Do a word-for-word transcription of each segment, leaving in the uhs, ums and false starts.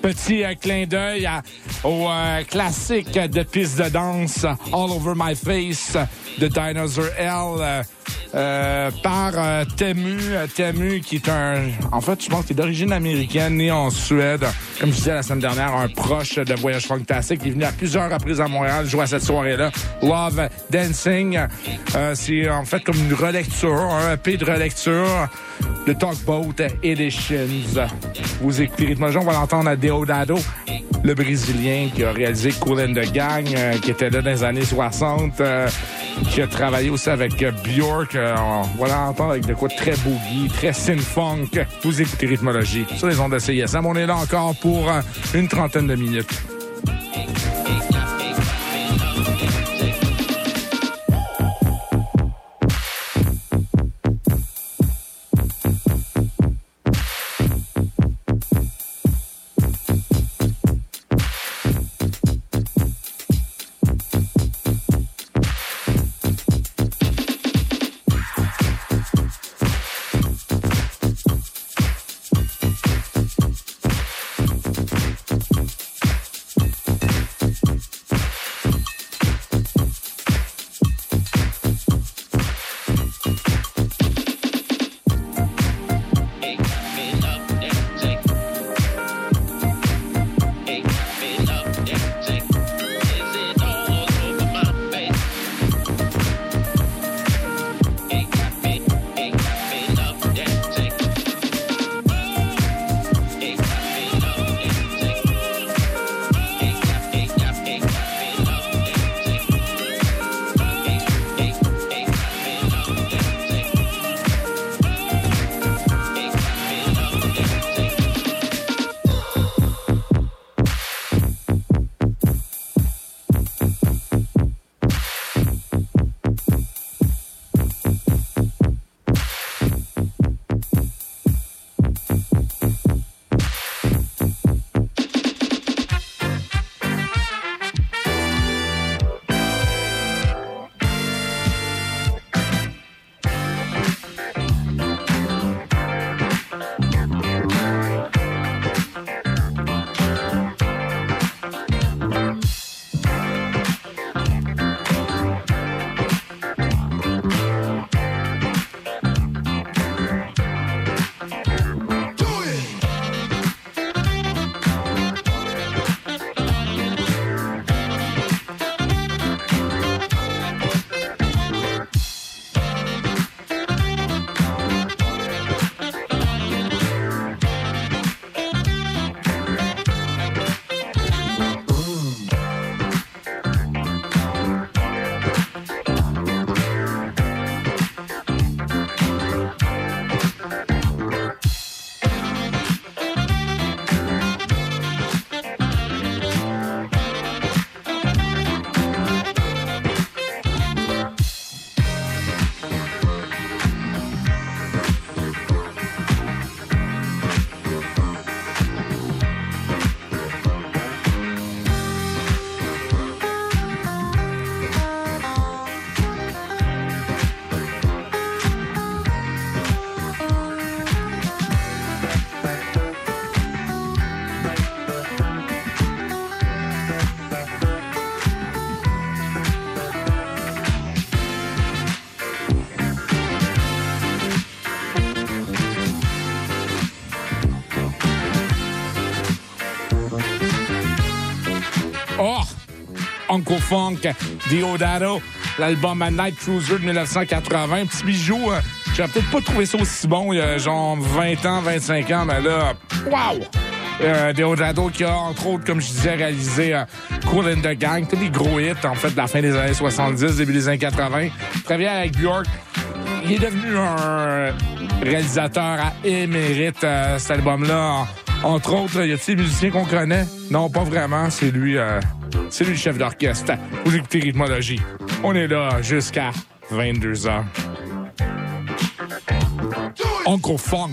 Petit euh, clin d'œil à, au euh, classique de piste de danse All Over My Face de Dinosaur L euh, euh, par euh, Temu. Temu qui est un... En fait, je pense qu'il est d'origine américaine, né en Suède. Comme je disais la semaine dernière, un proche de Voyage Fantastique. Il est venu à plusieurs reprises à Montréal jouer à cette soirée-là. Love Dancing. Euh, c'est en fait comme une relecture, un E P de relecture de Talkboat Editions. Vous écoutez Rythmologie, on va l'entendre à Deodato, le Brésilien qui a réalisé Kool and the Gang, euh, qui était là dans les années soixante, euh, qui a travaillé aussi avec euh, Björk. Euh, on va l'entendre avec de quoi très boogie, très synth-funk. Vous écoutez Rythmologie sur les ondes de C I S M. On est là encore pour euh, une trentaine de minutes. Oh! Uncle Funk, Deodato, l'album Night Cruiser de dix-neuf cent quatre-vingts. Un petit bijou, euh, j'aurais peut-être pas trouvé ça aussi bon il y a genre vingt ans, vingt-cinq ans, mais là, wow! Euh, Deodato qui a, entre autres, comme je disais, réalisé euh, Kool and the Gang, tous les gros hits, en fait, de la fin des années soixante-dix, début des années quatre-vingts. Travaillé avec Björk. Il est devenu un réalisateur à émérite, euh, cet album-là. Entre autres, y a-t-il des musiciens qu'on connaît? Non, pas vraiment. C'est lui, euh, c'est lui le chef d'orchestre. Vous écoutez Rythmologie. On est là jusqu'à vingt-deux heures. Uncle Funk.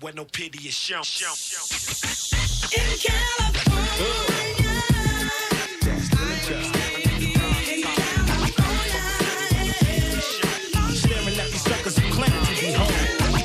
where no pity is shown. In California. Staring at these suckers who claim to be home.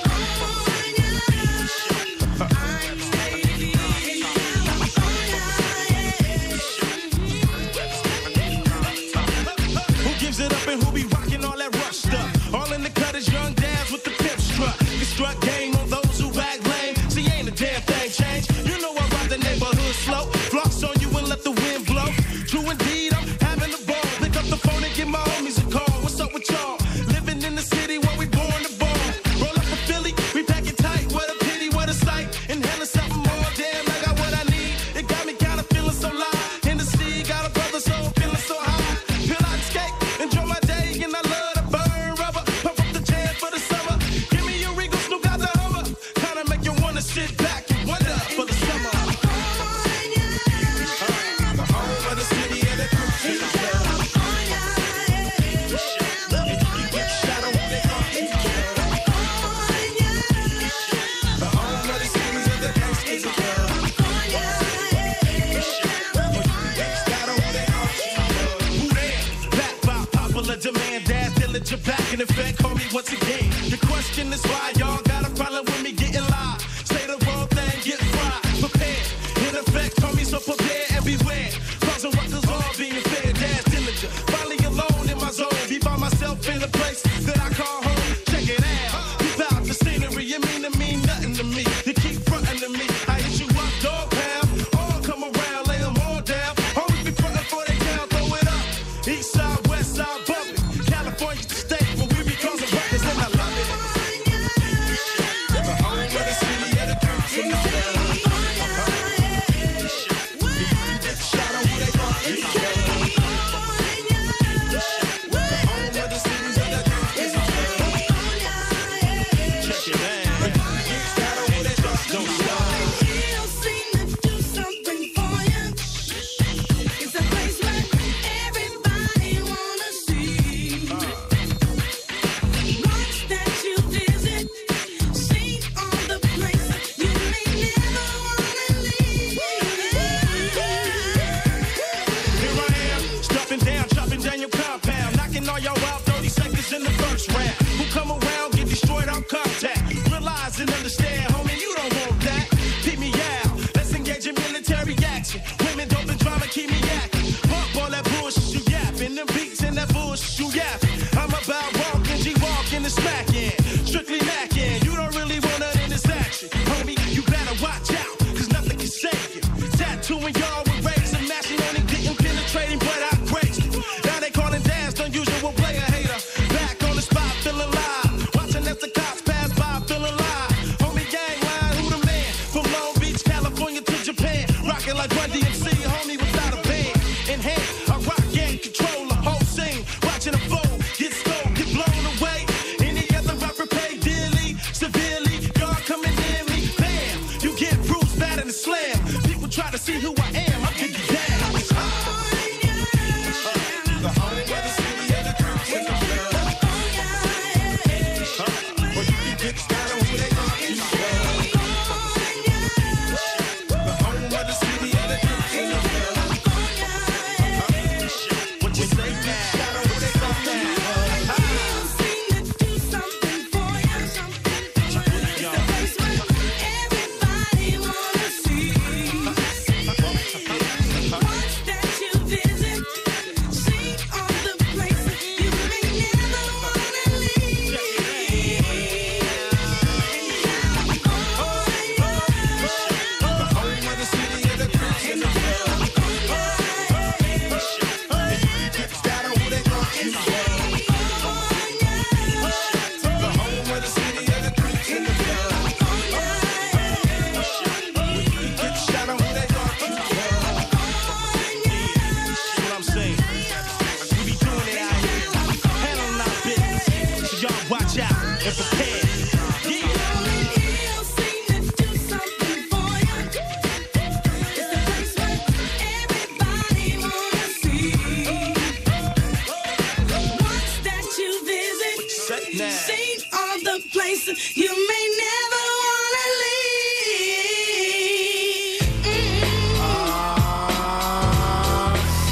Who gives it up and who be rocking all that rough stuff? All in the cut is young dads with the pimp strut. You struck game on those who act lame. See, ain't a damn thing changed. You know I rock the neighborhood slow. Floss on you and let the wind blow. True indeed, I'm having a ball. Pick up the phone and give my homies a call. What's up with y'all? Living in the city where we born to ball. Roll up a Philly, we pack it tight. What a pity, what a sight. Inhaling something more, damn, I got what I need. It got me kinda feeling so live. In the sea, got a brother soul feeling so high. Feel I escape, enjoy my day, and I love to burn rubber. Pump up the jam for the summer. Give me your Regal, Snoop got the Hummer. Kinda make you wanna sit back and wonder for the summer. The home of the city and the country. Demand that diligent back in effect, call me once again. The question is why y'all got a problem with me getting live. Say the wrong thing, get fried. Prepared, in effect, call me so prepared and beware. Causing ruckus all being fair, dash diligent. Finally alone in my zone, be by myself in a place that I call home. Check it out, be out the scenery, you mean to mean nothing to me. You keep fronting to me, I hit you up, dog pound. All come around, lay them all down. Always be fronting for they count, throw it up. East side, west side, bumping. California the state where we be causing ruckus and I love it. The home of the city and the country. Shout out who they want. The home of the cities and the country. Check it out. Shout out who they want. Don't stop. All y'all out thirty seconds in the first round. Who come around, get destroyed on contact. Realize and understand, homie, you don't want that. Peep me out, let's engage in military action. Women, dope and drama, keep me acting. Pump all that bullshit you yapping. Them beats and that bullshit you yapping. I'm about walking, G-walking and smacking. Strictly macking, you don't really want none in this action. Homie, you better watch out, cause nothing can save you. Tattooing y'all with rays and mashing on it, getting penetrating, but I graced it. Now they calling dance, unusual player hater. Back on the spot, feeling live. Watching as the cops pass by, feeling live. Homie gang line, who the man? From Long Beach, California to Japan. Rocking like Run D M C, homie without a band. In hand, I rock and control the whole scene. Watching the flow, get stoked, get blown away. Any other rapper pay dearly, severely. Y'all coming near me, bam. You get bruised, bad in the slam. People try to see who I am, I kick you down. The home of the city and the country. But you can get started who they are. The home of the city and the country.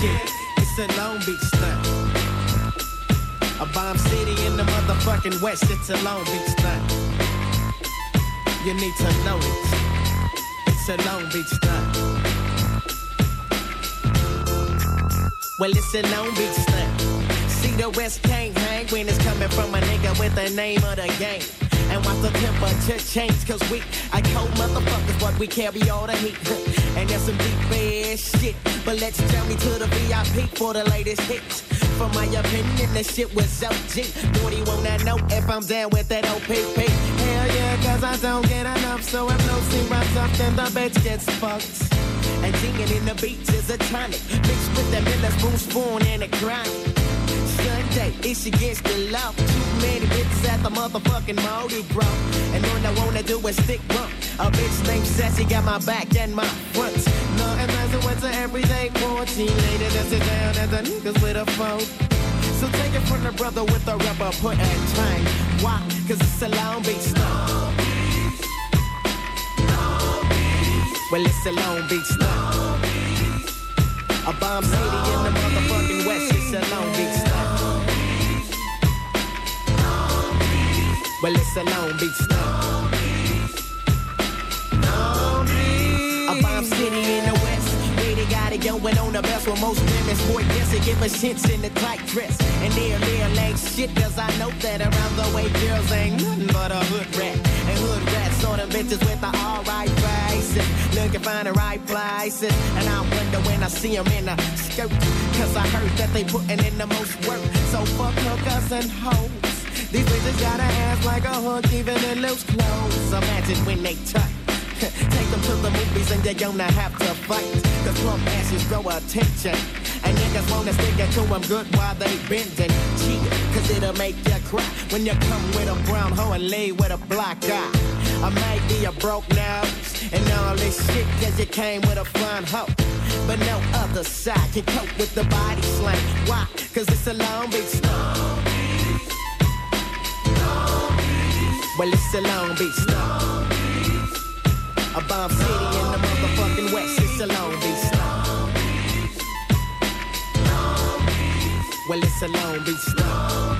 shit. It's a Long Beach stunt. A bomb city in the motherfucking West. It's a Long Beach stunt. You need to know it. It's a Long Beach stunt. Well, it's a Long Beach stunt. See, the West can't hang when it's coming from a nigga with the name of the game. And watch the temperature change, cause we are cold motherfuckers, but we carry all the heat. And there's some deep ass shit, but let's journey to the V I P for the latest hits. For my opinion, the shit was O G. Nobody wanna know if I'm down with that O P P. Hell yeah, cause I don't get enough, so if no C runs up, then the bitch gets fucked. And singing in the beats is a tonic, mixed with the Miller Spoon Spoon and a grind. Sunday, it's against the law. Too many bitches at the motherfucking Mardi Gras. And all I wanna do is stick bump. A bitch named Sassy got my back and my front. Nothing as what's an everyday quarantine lady that sit down at the niggas with a phone. So take it from the brother with the rubber, put and train. Why? Cause it's a Long Beach stunt. Well, it's a Long Beach stunt. A bomb city in the motherfucking West. It's a Long Beach stunt. Well, it's a Long Beach stunt. A bomb city in the West. Where they got it going on the best with most women. Sport yes, they give us hints in the tight dress. And they're little ain't shit, cause I know that around the way girls ain't nothing but a hood rat. And hood rats on them bitches with the alright faces. Looking for the right places. And I wonder when I see them in a skirt. Cause I heard that they putting in the most work. So fuck hookers and hoes. These bitches got a ass like a hook, even in loose clothes. Imagine when they touch. Take them to the movies and they're gonna have to fight. Cause plump asses grow attention. And niggas wanna stick it to them good while they bending. Cheat, cause it'll make you cry when you come with a brown hoe and lay with a black eye. I might be a broke nose and all this shit cause you came with a fun hoe. But no other side can cope with the body slang. Why? Cause it's a Long Beach stunt. Well, it's a Long Beach stunt. A bomb city in the motherfucking West. It's a Long Beach stunt. Well, it's a Long Beach stunt.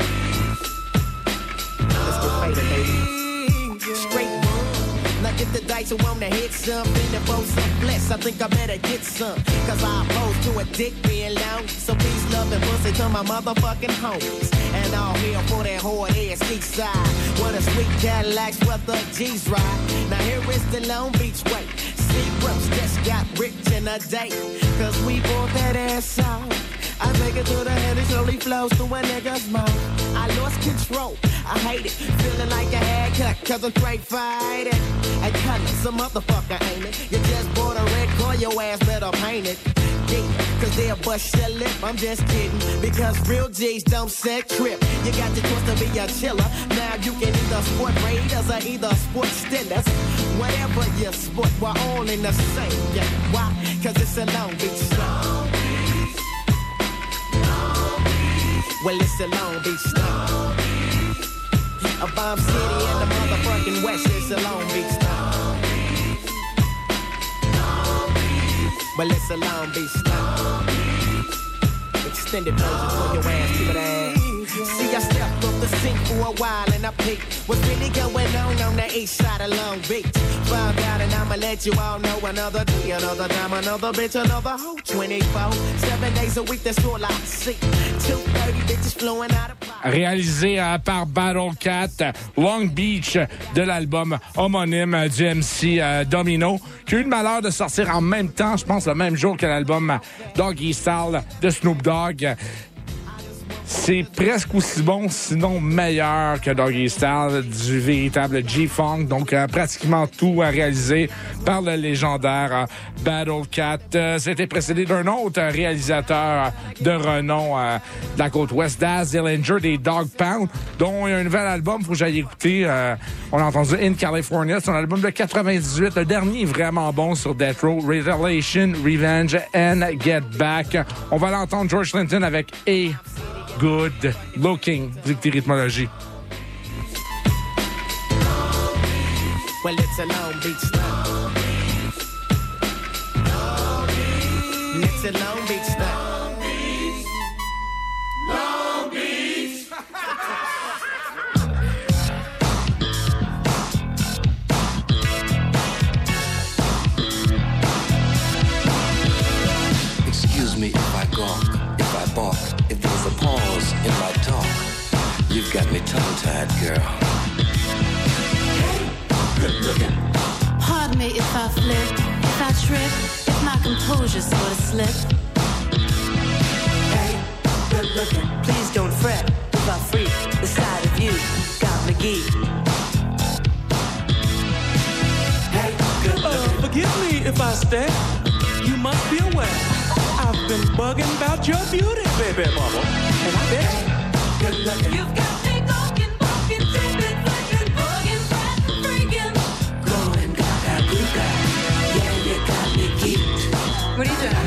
Let's go faded, baby. Straight one. Now get the dice and wanna hit something and both some flesh. I think I better get some. Cause I oppose to a dick being long. So peace, love, and pussy to my motherfucking homies. And all here for that hard ass east side. What a sweet Cadillac's what the G's ride. Now here is the Long Beach way. See bros just got rich in a day. Cause we bought that ass out. I take it to the head, it slowly flows to a nigga's mouth. I lost control, I hate it. Feeling like a haircut, cause I'm straight fighting. And colors, a motherfucker ain't it. You just bought a red car, your ass better paint it. Yeah, cause they'll bust your lip, I'm just kidding. Because real G's don't set trip. You got the choice to be a chiller. Now you can either sport Raiders or either sport Steelers. Whatever you sport, we're all in the same. Yeah, why? Cause it's a Long Beach stunt. Well, it's a Long Beach stunt. A bomb city in the motherfucking West. It's a Long Beach stunt. Well, it's a Long Beach stunt. Extended version for your ass, keep it ass. See, I stepped off the scene for a while and I peeked what's really going on on the east side of Long Beach. Found out and I'ma let you all know another day, another time, another bitch, another hoe. twenty-four, seven days a week, that's all I see. two thirty bitches flowing out of Réalisé euh, par Battle Cat, Long Beach de l'album homonyme du M C euh, Domino, qui a eu le malheur de sortir en même temps, je pense le même jour que l'album Doggy Style de Snoop Dogg. C'est presque aussi bon, sinon meilleur que Doggy Style du véritable G-Funk. Donc, euh, pratiquement tout euh, réalisé par le légendaire euh, Battle Cat. Euh, C'était précédé d'un autre euh, réalisateur euh, de renom euh, de la côte ouest, Daz Dillinger, des Dog Pound, dont il y a un nouvel album, faut que j'aille écouter. Euh, on a entendu In California, c'est un album de quatre-vingt-dix-huit, le dernier vraiment bon sur Death Row, Revelation, Revenge and Get Back. On va l'entendre George Clinton avec A Good Looking. Vous écoutez Rythmologie. Well, it's a Long Beach stunt. It's a Long Beach stunt. bad girl. Good looking. Pardon me if I flip, if I trip, if my composure sort of slip. Hey, good looking. Please don't fret if I freak the side of you. Got me geek. Hey, good looking. Uh, forgive me if I stare. You must be aware. I've been bugging about your beauty, baby mama. And I bet Good looking. You've got me talking, walking, tripping, flipping, bugging, fretting, freaking. Going gaga, gaga. Yeah, you got me geeked. What are you doing?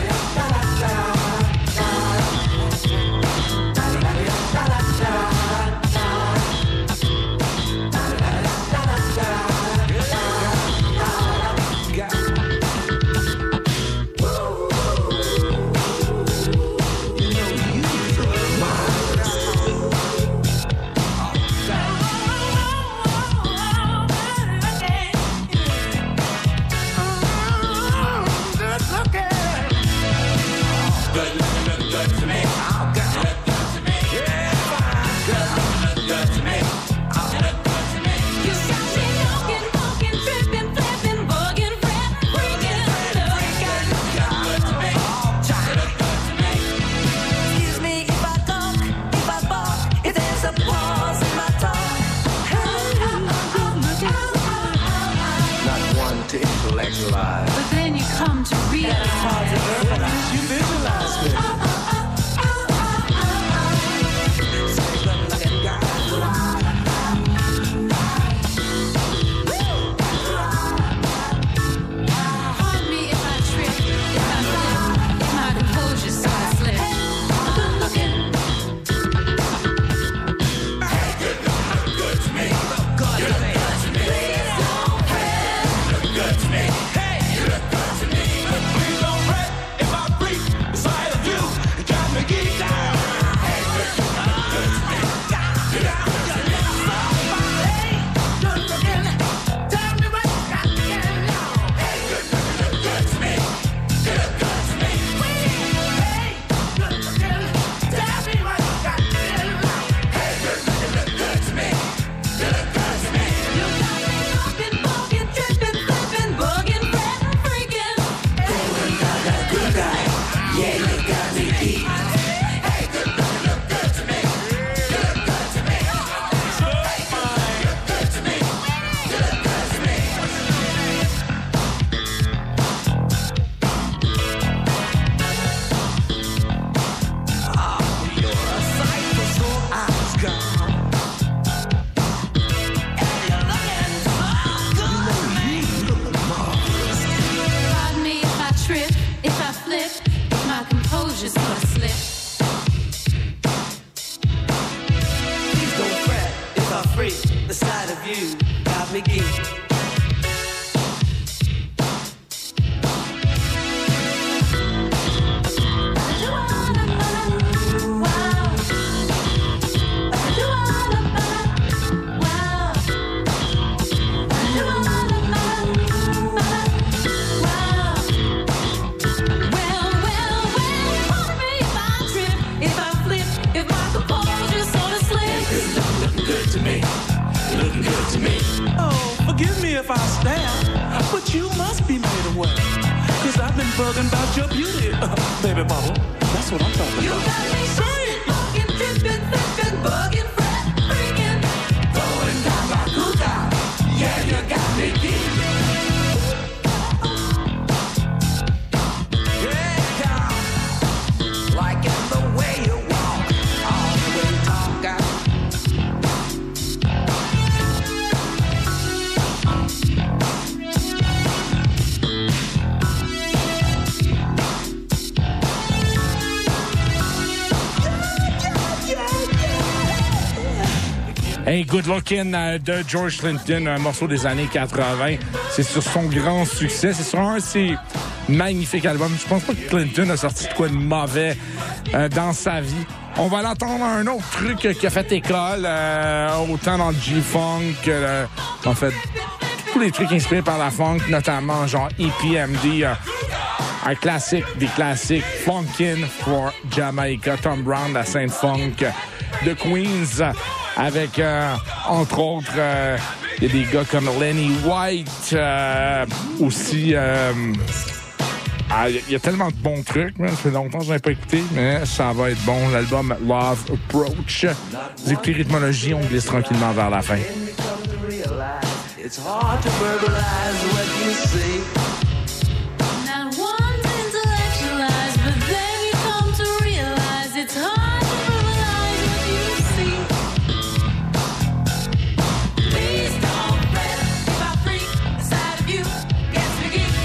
But then you come to realize you visualize me. Pardon me if I trip, if I slip, if my composure sort of slip. Good looking. Good to me. Good to me. Please don't fret. Good to me. Hey, You look good to me. please don't fret if I freak the side of you. Got me geeked out. Good to me. You look good to me. Good to me. You look good to me. You got me talking, walking, tripping, flipping, bugging, fretting, freaking. Going gaga, gaga. Yeah, you got me geeked. Hey, good looking, look good to me. You look good to me. Hey, you look good to me. You look good to me. You're a sight for sore eyes, girl. Pardon me if I trip, if I flip, if my composure sort of slip. Please don't fret if I freak the side of you. Got me geek. Good to me. You looking good to me. Oh, forgive me if I stare, but you must be made aware. Cause I've been bugging about your beauty, baby bubble. That's what I'm talking You about. got me talking, walking, tripping, flipping, bugging, fretting, freaking. Going gaga, gaga. Yeah, you got me geeked. Yeah, liking the way you walk, all the way you talk, girl. Hey, Good Looking euh, de George Clinton, un morceau des années quatre-vingt. C'est sur son grand succès. C'est sur un de ses magnifiques albums. Je pense pas que Clinton a sorti de quoi de mauvais euh, dans sa vie. On va l'entendre un autre truc qui a fait école, euh, autant dans le G-Funk, euh, en fait, tous les trucs inspirés par la funk, notamment genre E P M D, euh, un classique des classiques, Funkin' for Jamaica, Tom Brown, la Sainte Funk de Queens. avec, euh, entre autres, euh, il y a des gars comme Lenny White, euh, aussi... Euh, ah, il y a tellement de bons trucs, mais ça fait longtemps que je n'ai pas écouté, mais ça va être bon. L'album Love Approach. Vous écoutez Rythmologie, on glisse tranquillement vers la fin. It's hard to verbalize what you see. Not one to intellectualize, but then you come to realize it's hard to verbalize what you see. Please don't fret if I freak the side of you gets me geek.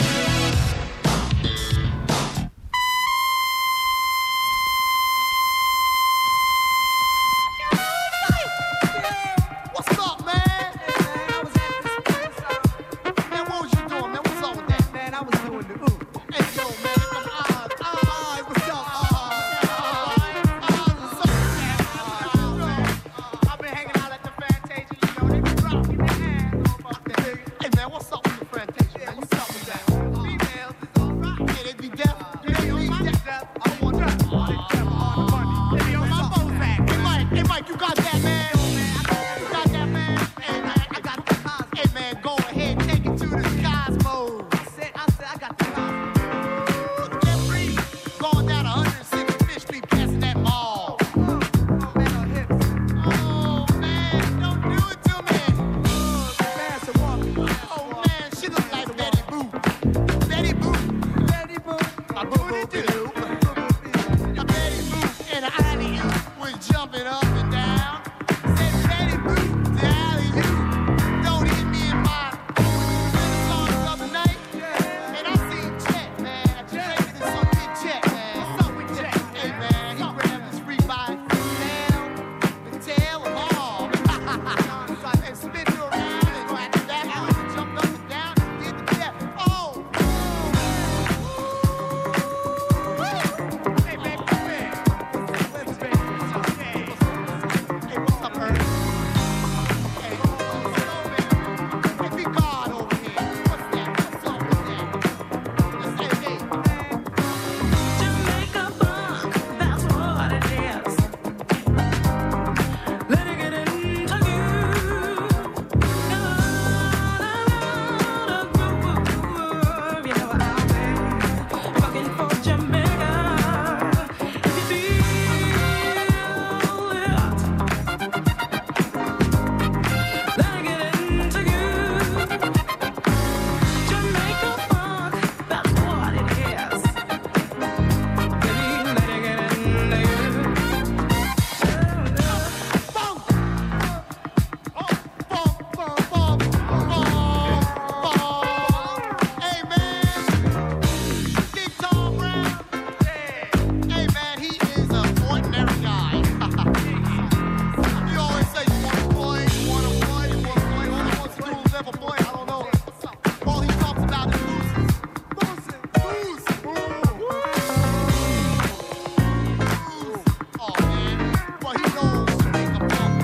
What's up, man? I was at this place. uh, Man, what was you doing, man? What's up with that? Man, I was doing the ooh. Hey, yo, man, come on. Ah, what's up? Ah, ah, what's up, man? Ah, I've been hanging out at the Fantasia, you know, they be rocking their hands on my thing. Hey, man, what's up with the Fantasia, man? What's up with that? Females is all right. Yeah, they be deaf. Yeah, they be deaf. I want that. Oh, they deaf on the money. They be on my Bozak. Hey, Mike, hey, Mike, you got that, man? You got that, man? Hey, man, I got the cosmos. Hey, man, go ahead, take it to the cosmos. I said, I said, I got the cosmos. Get free. Going down one hundred sixty-fifth Street, passing that mall. Oh, man, on hips. Oh, man, don't do it to me. Oh, pass it, walk. Oh, man, she look like Betty Boop. Betty Boop. Betty Boop. My boo-boo-boo. A Betty Boop and an alley-oop was jumping up and down. Said Betty Boop, the alley-oop. Don't hit me in my song the other night. And I seen Jet, man. I just this on Big Jet, man. What's up with Jet? Hey, man, he grabbed his free by tail, the tail of all. And spin you around and go at the back. Jumped up and down, did the step. Oh! Hey, man, come here. Let's be. Hey, what's up, Ernest? Hey, what's up, man? Hey, be God over here. What's that? What's up with that? Let's say, hey. Jamaica funk, that's what it is. Let it get into you. No, no, no, groove. You know I've been fucking for Jamaica. If you feel it, let it get into you. Jamaica funk, that's what it is. Baby, let it get into you. Funk! Oh, funk, funk, funk, funk, funk. Hey, man. Big Tom Brown. Hey, man, he is an ordinary guy. You always say you want a boy, you want a boy, you want a boy. All he wants to do is have a boy. I don't know. All he talks about is losing. Losing, losing. Oh, man. But he knows to make a funk.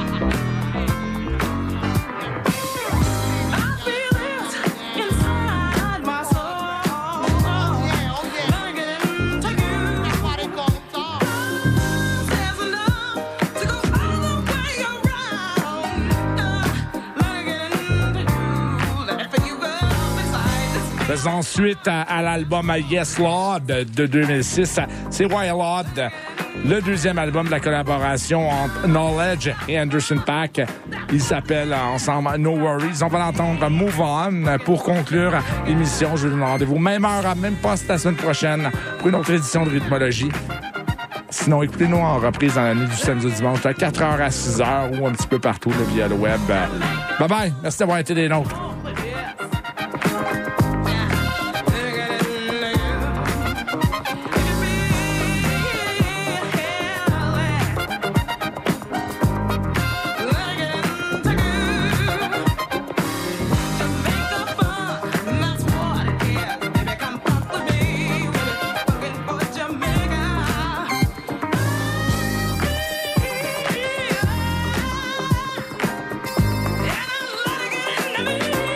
I feel it inside my soul. Oh, yeah, oh, yeah. Let it get into you. That's why they call him Tom. There's enough to go all the way around. Let it get into you. Let it feel up inside this. Faisons ensuite à, à l'album Yes Lord de deux mille six. C'est Wild Lord, le deuxième album de la collaboration entre Knowledge et Anderson .Paak. Ils s'appellent ensemble No Worries. On va l'entendre Move On pour conclure l'émission. Je vous donne rendez-vous même heure, à même poste la semaine prochaine pour une autre édition de Rythmologie. Sinon, écoutez-nous en reprise dans la nuit du samedi au dimanche à quatre heures à six heures ou un petit peu partout là, via le web. Bye bye. Merci d'avoir été des nôtres. Jamaica.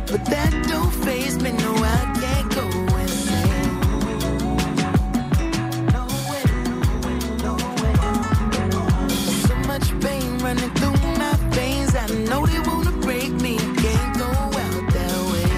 but that don't faze me. No, I can't go insane. No way, no way. So much pain running through my veins. I know they wanna break me. I can't go out that way.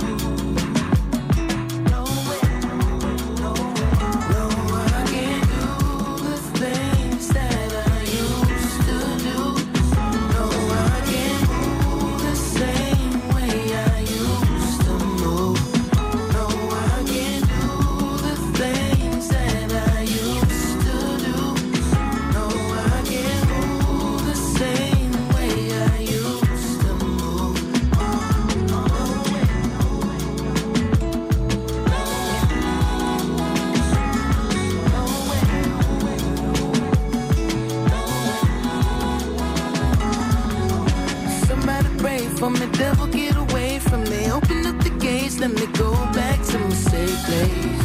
No way, no way. No, I can't do the things that I used to do. No, I can't move the same way I used to move. No, I can't do the things that I used to do. No, I can't move the same way I used to move. Somebody pray for me, devil, get away from me. Open up the gates, let me go back to my safe place.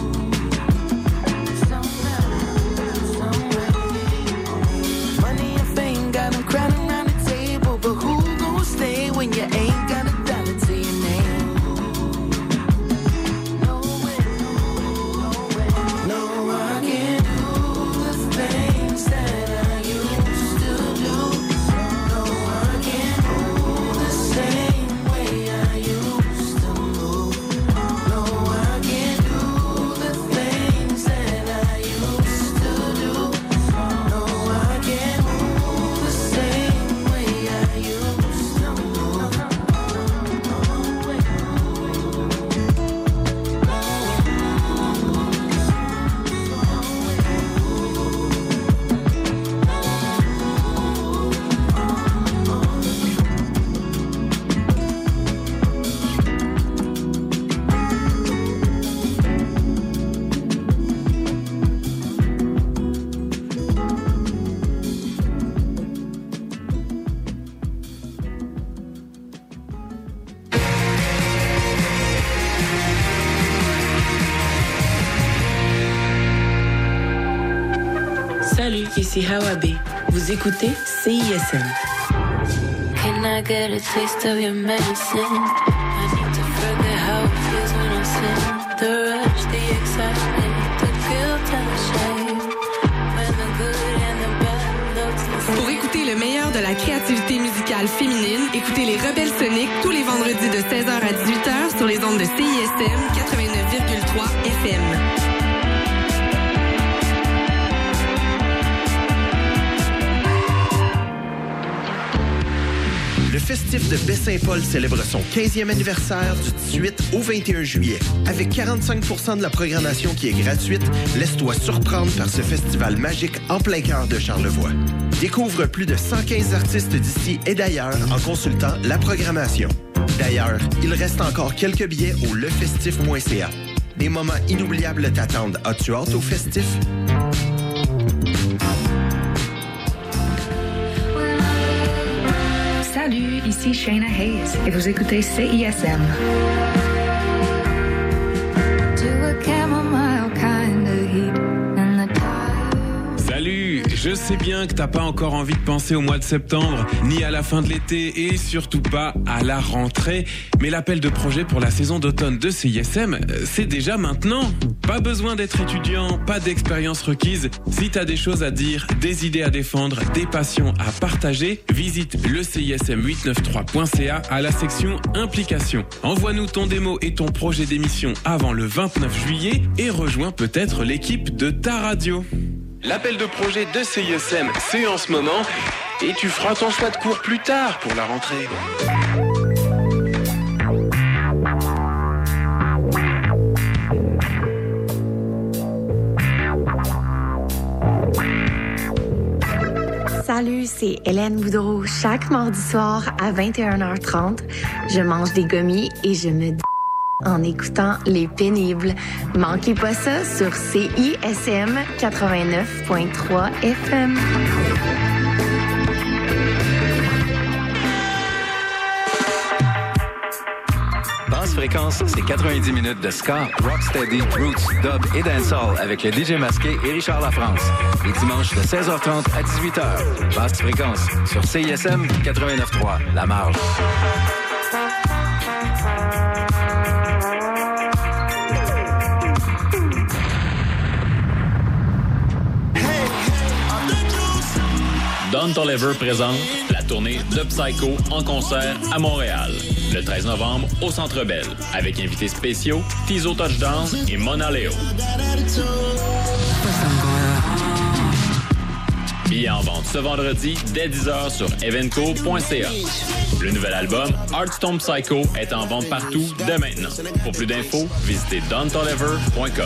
Money and fame got them crowding around the table, but who gon' stay when you ain't got a dollar to your name? No way, no way. No, I can't do the things that I used to do. No, I can't move the same way I used to move. No, I can't do the things that I used to do. No, I can't move the same way I used to move. Salut, ici Hawabe. Vous écoutez C I S M. Can I get a taste of your medicine? I need to forget how it feels when I'm sin. The rush, the excitement, the guilt and the shame. When the good and the bad looks the same. Pour écouter le meilleur de la créativité musicale féminine, écoutez les Rebelles Soniques tous les vendredis de seize heures à dix-huit heures sur les ondes de C I S M quatre-vingt-neuf virgule trois F M. Le festif de Baie-Saint-Paul célèbre son quinzième anniversaire du dix-huit au vingt et un juillet. Avec quarante-cinq pour cent de la programmation qui est gratuite, laisse-toi surprendre par ce festival magique en plein cœur de Charlevoix. Découvre plus de cent quinze artistes d'ici et d'ailleurs en consultant la programmation. D'ailleurs, il reste encore quelques billets au lefestif point c a. Des moments inoubliables t'attendent. As-tu hâte au festif? Salut, ici Shayna Hayes et vous écoutez C I S M. To a chamomile kind of heat and the tide. Salut, je sais bien que t'as pas encore envie de penser au mois de septembre, ni à la fin de l'été et surtout pas à la rentrée. Mais l'appel de projet pour la saison d'automne de C I S M, c'est déjà maintenant. Pas besoin d'être étudiant, pas d'expérience requise. Si t'as des choses à dire, des idées à défendre, des passions à partager, visite le C I S M huit cent quatre-vingt-treize point c a à la section Implication. Envoie-nous ton démo et ton projet d'émission avant le vingt-neuf juillet et rejoins peut-être l'équipe de ta radio. L'appel de projet de C I S M, c'est en ce moment et tu feras ton choix de cours plus tard pour la rentrée. Salut, c'est Hélène Boudreau. Chaque mardi soir à vingt et une heures trente, je mange des gommis et je me dis en écoutant Les Pénibles. Manquez pas ça sur C I S M quatre-vingt-neuf point trois F M. Basse fréquence, c'est quatre-vingt-dix minutes de ska, rocksteady, roots, dub et dancehall avec le D J masqué et Richard Lafrance. Les dimanches de seize heures trente à dix-huit heures. Basse fréquence sur C I S M quatre-vingt-neuf point trois, La Marge. Don Toliver présente la tournée de Psycho en concert à Montréal. Le treize novembre au Centre Bell, avec invités spéciaux, Tizo Touchdown et Mona Leo. Billets en vente ce vendredi dès dix heures sur evenco point c a. Le nouvel album Heartstone Psycho est en vente partout dès maintenant. Pour plus d'infos, visitez don toliver point com.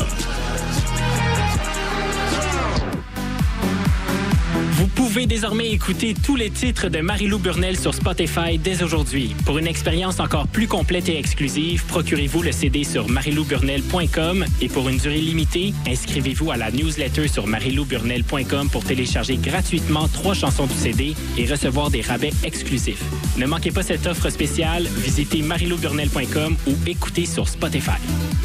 Vous pouvez désormais écouter tous les titres de Marie-Lou Burnell sur Spotify dès aujourd'hui. Pour une expérience encore plus complète et exclusive, procurez-vous le C D sur marie lou burnell point com et pour une durée limitée, inscrivez-vous à la newsletter sur marie lou burnell point com pour télécharger gratuitement trois chansons du C D et recevoir des rabais exclusifs. Ne manquez pas cette offre spéciale, visitez marie lou burnell point com ou écoutez sur Spotify.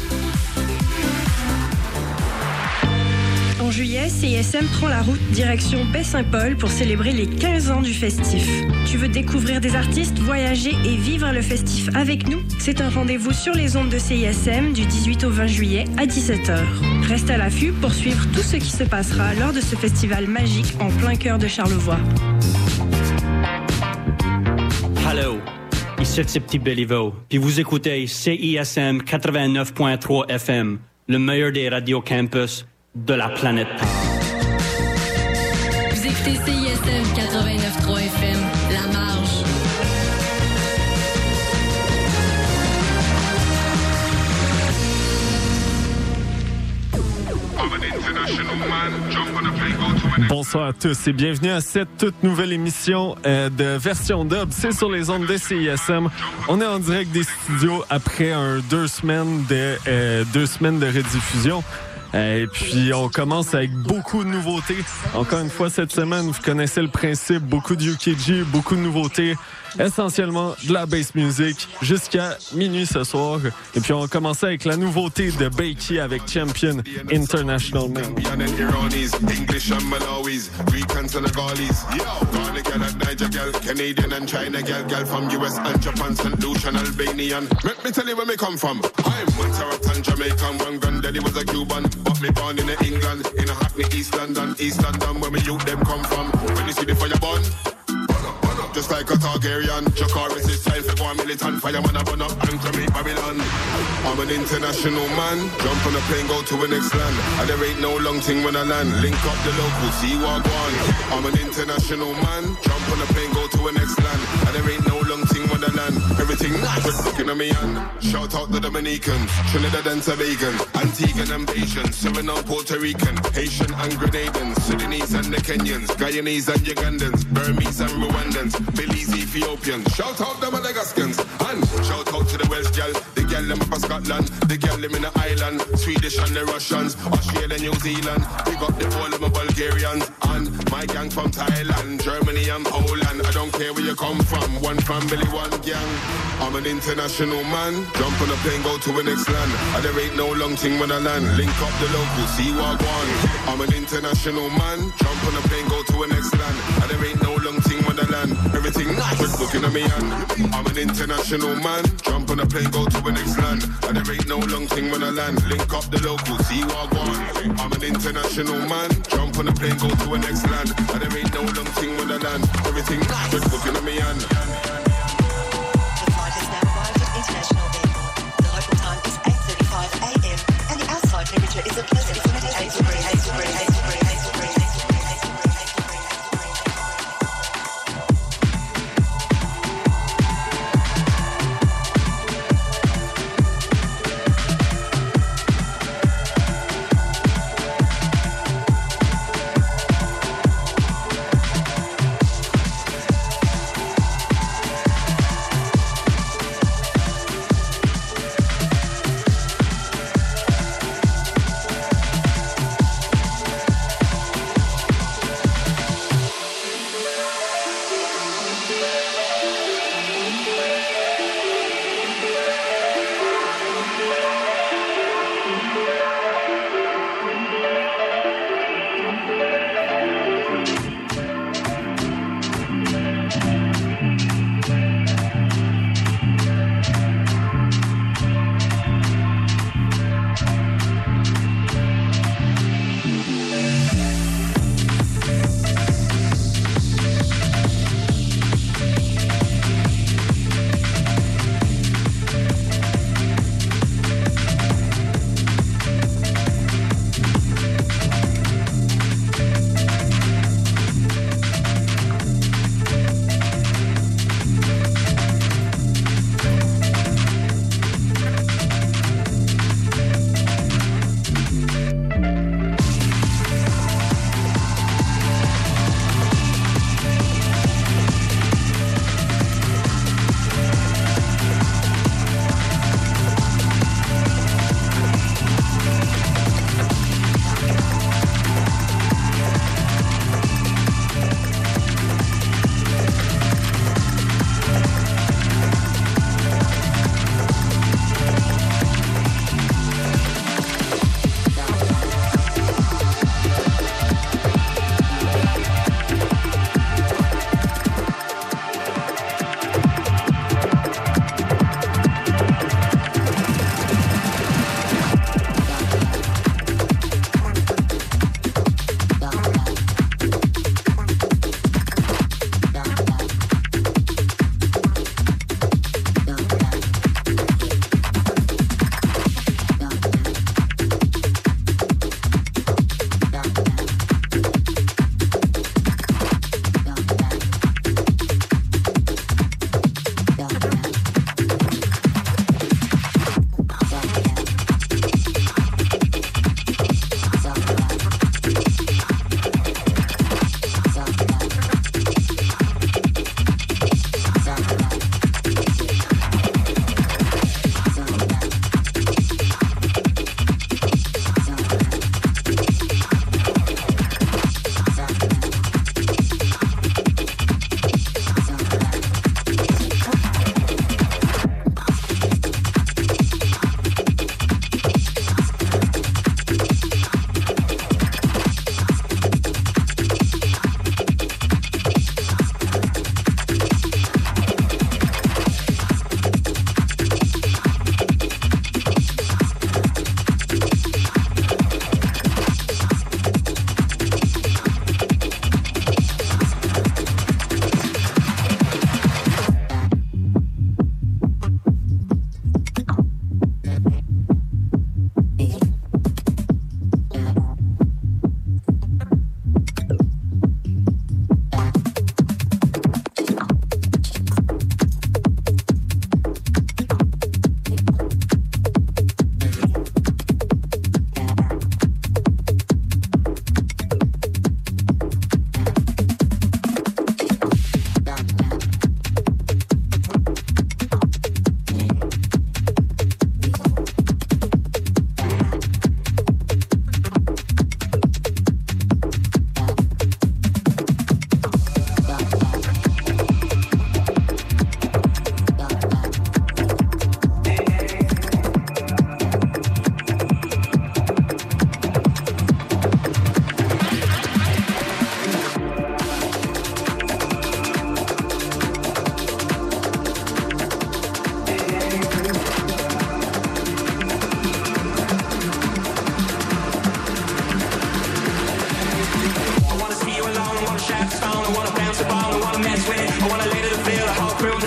En juillet, C I S M prend la route direction Baie-Saint-Paul pour célébrer les quinze ans du festif. Tu veux découvrir des artistes, voyager et vivre le festif avec nous? C'est un rendez-vous sur les ondes de C I S M du dix-huit au vingt juillet à dix-sept heures. Reste à l'affût pour suivre tout ce qui se passera lors de ce festival magique en plein cœur de Charlevoix. Hello, ici c'est Petit Béliveau, puis vous écoutez C I S M quatre-vingt-neuf point trois F M, le meilleur des radios campus de la planète. Vous écoutez C I S M quatre-vingt-neuf point trois F M, La Marge. Bonsoir à tous et bienvenue à cette toute nouvelle émission euh, de Version Dub. C'est sur les ondes de C I S M. On est en direct des studios après un deux semaines de euh, deux semaines de rediffusion. Et puis, on commence avec beaucoup de nouveautés. Encore une fois, cette semaine, vous connaissez le principe, beaucoup de U K G, beaucoup de nouveautés, essentiellement de la bass music, jusqu'à minuit ce soir. Et puis, on commence avec la nouveauté de Bakey avec Champion International Man. English and Malawi's, Greek and Senegalese. Ghana girl and Niger girl, Canadian and China girl, girl from U S and Japan, Saint Lucia and Albanian. Let me tell you where me come from. I'm one Taratan, Jamaican, one granddaddy was a Cuban. But me born in England, in a Hackney, East London, East London, where me youth them come from. When you see the fire burn, just like a Targaryen, Jakaris, it's time for one militant fireman, I burn up and cremate Babylon. I'm an international man, jump on a plane, go to the next land. And there ain't no long thing when I land, link up the local, see what I want. I'm an international man, jump on a plane, go to the next land. And there ain't no long thing when I land, everything nice, but looking at me and shout out the Dominicans, Trinidad and Tobago, Antiguan and Bayesian, Suriname, Puerto Rican, Haitian and Grenadians, Sudanese and the Kenyans, Guyanese and Ugandans, Burmese and Rwandans, Belize, Ethiopians, shout out the Madagascans, and shout out to the Welsh gal, the gal them up in Scotland, the gal them in the island, Swedish and the Russians, Australia, New Zealand, we got the whole of my Bulgarians, and my gang from Thailand, Germany and Poland, I don't care where you come from, one family, one gang, I'm an international man, jump on a plane, go to the next land, and there ain't no long thing when I land, link up the local, see what I want, I'm an international man, jump on a plane, go to the next land, and there ain't no long thing when I land, everything nice, just looking at me and I'm an international man, jump on a plane, go to the next land, and there ain't no long thing when I land, link up the local, see what I want, I'm an international man, jump on a plane, go to the next land, and there ain't no long thing when I land, everything nice, just looking at me and International vehicle. The local time is eight thirty-five a m and the outside temperature is a pleasant twenty-eight degrees.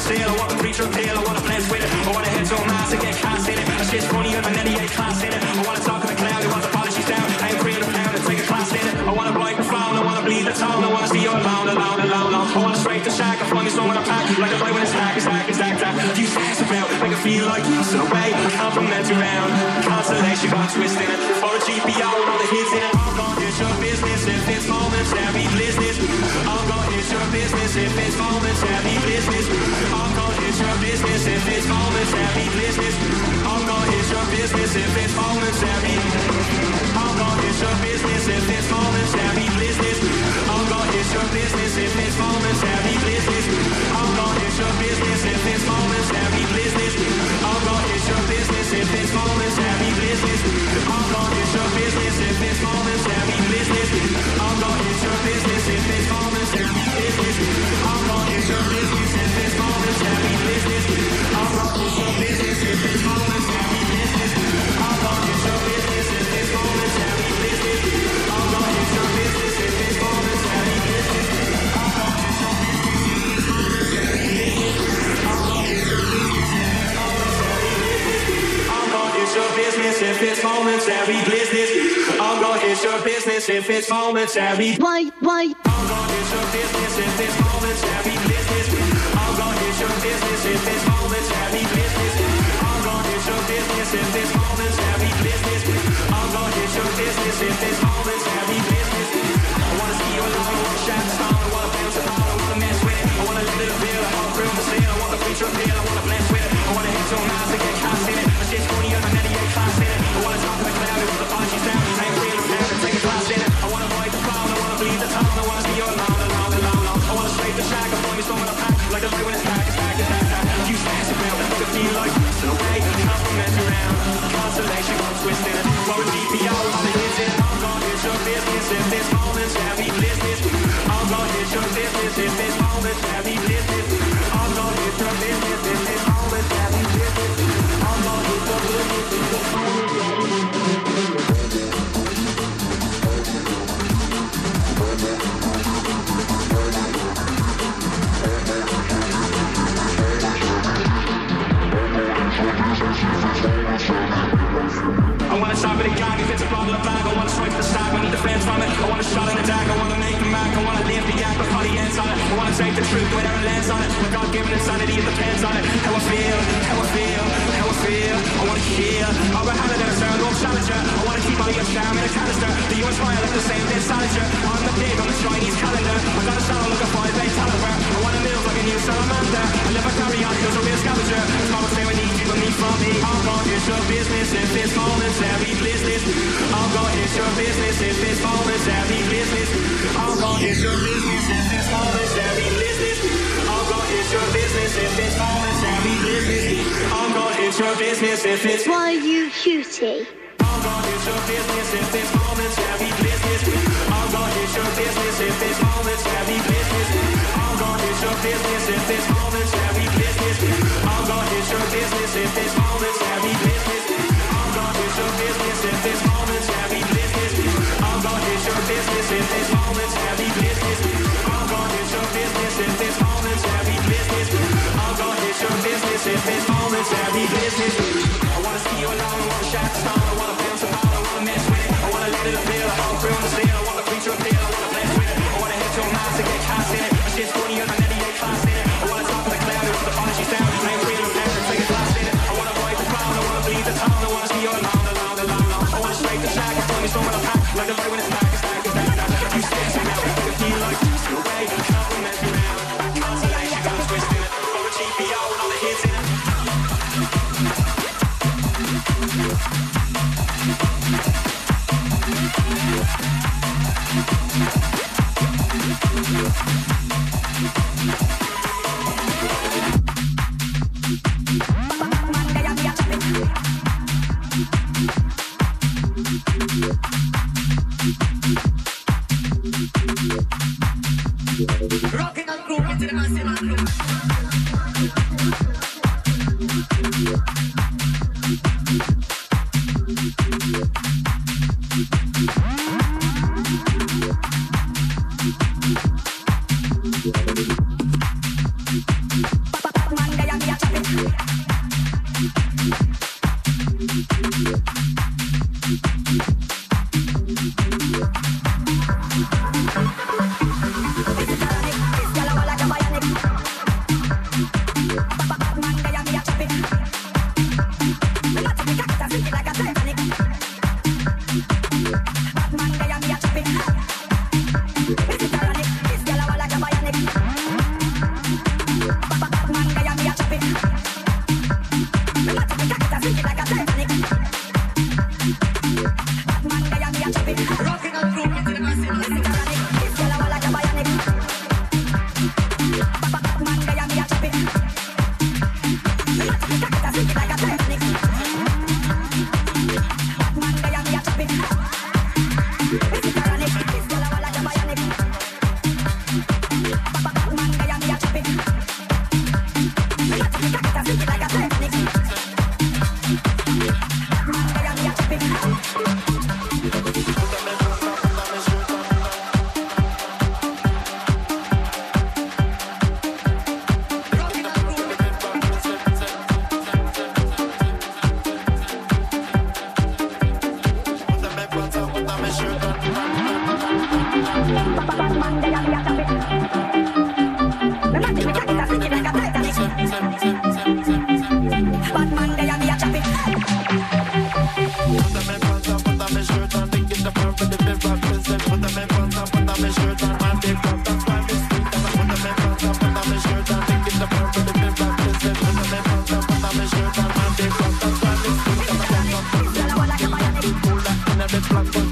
sale. I want the preacher appeal, I want to blend with it. I want to hit so nice and get cast in it. My shit's funny, I'm an ninety-eight class in it. I want to talk to the cloud, I want the policies down. I am creating a pound and take a class in it. I want to break the phone, I want to bleed the tone. I want to see you alone, alone, alone, alone. I want to straight the shack, I find me somewhere to pack. Like a boy when it's stack, it's stack, it's stack, stack. You sass about, make it feel like you so away. Compliment around, constellation got twisted. For a G P O and all the hits in it. I'm gonna hit your business if it's momentary business. I'm gonna hit your business if it's momentary business. I'm gonna hit your business if it's momentary business. I'm gonna hit your business if it's momentary. I'm gonna hit your business if it's momentary business. I'm gonna hit your business if it's momentary business. I'm gonna hit your business if it's momentary business. I'm gonna hit your business if it's momentary business. I'm gonna hit your business if it's momentary business. I'm gonna hit your business if it's momentary business. I'm gonna hit your business if it's momentary business. I'm gonna hit your business if it's momentary business. I'm gonna hit your business if it's momentary business. I'm gonna hit your business if it's momentary business. I'm gonna hit your business if it's momentary business. I'm gonna hit your business if it's momentary. Why, why? I'm gonna hit your business if it's momentary business. I'm gonna hit your business if it's momentary business. I'm gonna hit your business if it's momentary business. I'm gonna hit your business if it's momentary business. I wanna see you alone, I wanna shine the stone, I wanna bounce it hard, I wanna mess with it. I wanna let it feel, I wanna thrill the scene, I want the preacher appeal, I wanna blend with it. I wanna hit so nice and get cast in it. My shit's funny, I'm an ninety-eight class in it. I wanna talk to the cloud, I want the policies down. I ain't real, I'm down and take a class in it. I wanna bite the phone, I wanna bleed the tongue, I wanna see you alone, alone, alone, alone. I wanna straight the shack, I find me somewhere to pack. Like the way when it's back, it's back, it's back, back. You sass about, make it feel like you so away. Compliment around, constellation got twisted. For a G P O, all the hits in. I'm gonna hit your business if it's momentary business. I'm gonna hit your business if it's momentary business. I'm gonna hit your business if it's momentary business. I'm gonna hit your business if it's momentary business. I wanna chop it a gag if it's a bottle of bag. I wanna swipe the stack, I need the fence from it. I want a shot in the dark, I wanna make the mark. I wanna live the gap, but the ends on it. I wanna take the truth without a lens on it. My God-given insanity, it depends on it. How I feel, how I feel, how I feel. I wanna hear, oh, I had it in a sound, don't challenge her. I wanna keep all your charm in a canister. The U S smile at the same day, salad her. I'm the pig on the Chinese calendar. I got a sound like a five-bay caliber. I wanna move like a new salamander. I live a carry on, cause I'm a scavenger. It's mama say we need you, but me from me. I'm gonna hit your business if it's momentary business. I'm gonna hit your business if it's momentary business. I'm gonna hit your business if it's momentary business. I'm gonna hit your business if it's momentary business. I'm gonna hit your business if it's Why you cutie? I'm gonna hit your business if it's momentary business. I'm gonna hit your business if it's momentary business. I'm gonna hit your business if it's momentary business. I'm gonna hit your business if it's momentary business. I'm gonna hit your business if it's momentary business. I'm gonna hit your business if it's momentary business. I'm gonna hit your business if it's momentary business. I'm gonna hit your business if it's momentary business. I wanna see you alone, I wanna shine the stone, I wanna bounce the ball, I wanna mess with it. I wanna let it appeal, I wanna thrill the scene, I want the preacher appeal, I wanna blend with it. I wanna hit your nice and get cast in it. My shit's funny, I'm an ninety-eight class in it. I wanna talk to the cloud, I want the policies down. I ain't real, I'm down and take a class in it. I wanna bite the phone, I wanna bleed the tongue, I wanna see you alone, alone, alone, alone. I wanna straight the shack, I find me somewhere to pack. Like the way when it's back, it's back, it's back, back. You sass about, make it feel like you so away. Compliment around, constellation got twisted. For a G P O and all the hits in it. Rocking and grooving to the massive and groove. Bad man, they are me a chop it. Put them in front and put on my shirt and think it's the perfect if it rock business. Put them in front and put on my shirt and man, they rock, that's why we sweet. And I put them in front and put on my shirt and think it's the perfect if it rock business. Put them in front and put on my shirt and man, they rock, that's why we sweet. And I put them in front and put on my shirt and think it's the perfect if it rock business.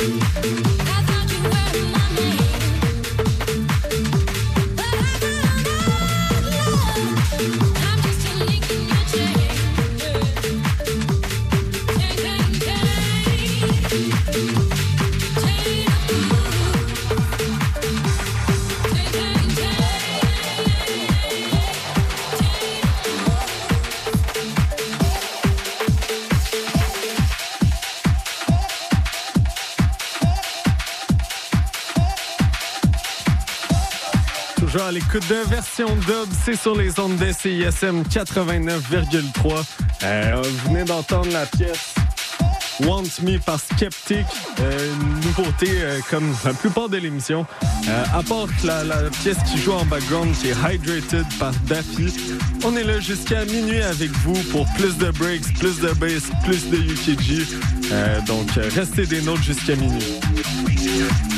Toujours à l'écoute de Version Dub, c'est sur les ondes de C I S M quatre-vingt-neuf virgule trois. Euh, vous venez d'entendre la pièce Want Me par Skeptic, euh, une nouveauté euh, comme la plupart de l'émission. Euh, à part la, la pièce qui joue en background qui est Hydrated par Daffy. On est là jusqu'à minuit avec vous pour plus de breaks, plus de bass, plus de U K G. Euh, donc, restez des nôtres jusqu'à minuit.